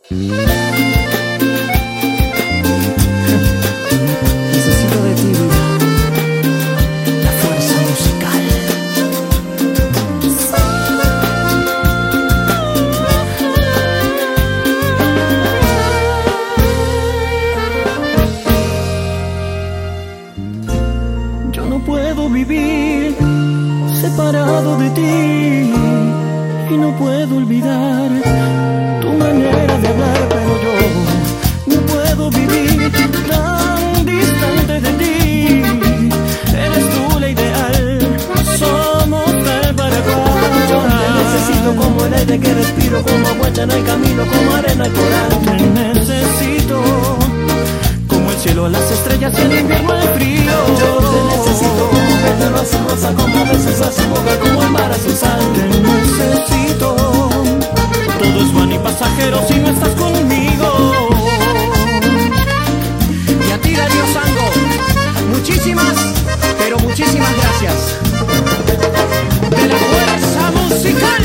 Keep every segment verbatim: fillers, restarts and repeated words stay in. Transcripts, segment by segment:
Necesito de ti, vida, la fuerza musical. Yo no puedo vivir separado de ti y no puedo olvidar tu manera de hablar, pero yo no puedo vivir tan distante de ti. Eres tú la ideal, somos tal para cual. Yo te necesito como el aire que respiro, como agua en el camino, como arena al coral. Te necesito como el cielo a las estrellas y el invierno al frío. Yo te necesito como pétalo azul rosa, como besos a su boca, como el mar a su sal. Te necesito, todo es vano y pasajero si no estás conmigo. Y a ti, Darío Sango, muchísimas, pero muchísimas gracias. De la fuerza musical.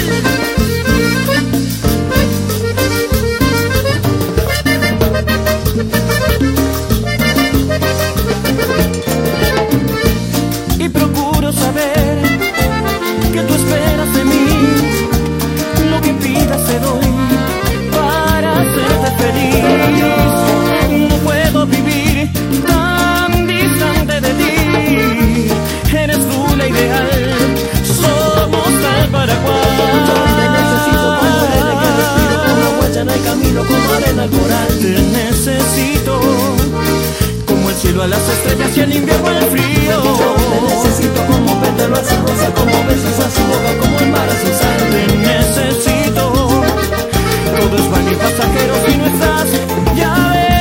Y procuro saber que tú esperas de mí, lo que pidas te doy para hacerte feliz. No puedo vivir tan distante de ti, eres tú la ideal, somos tal para cual. Te necesito como el aire que respiro, como huella en el camino, como arena al coral. Te necesito como el cielo a las estrellas y el invierno al frío. Yo te necesito como pétalo azul rosa, como besos a su boca, como el mar a su sal. Te necesito, todo es vano y pasajero si no estás. Ya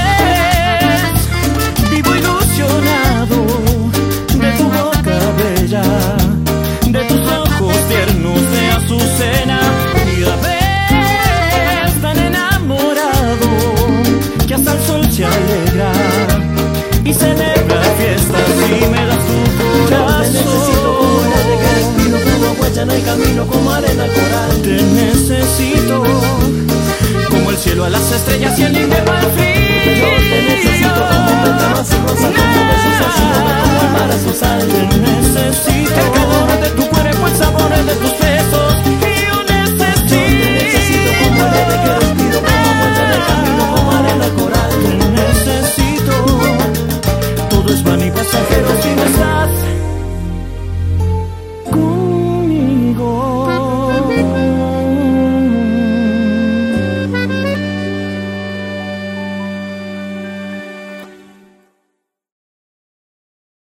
ves, vivo ilusionado de tu boca bella, de tus ojos tiernos de azucena. Y ya ves, tan enamorado que hasta el sol se alegra y celebra fiestas y me das tu corazón. Te necesito como el aire que respiro, como huella en el camino, como arena al coral. Te necesito como el cielo a las estrellas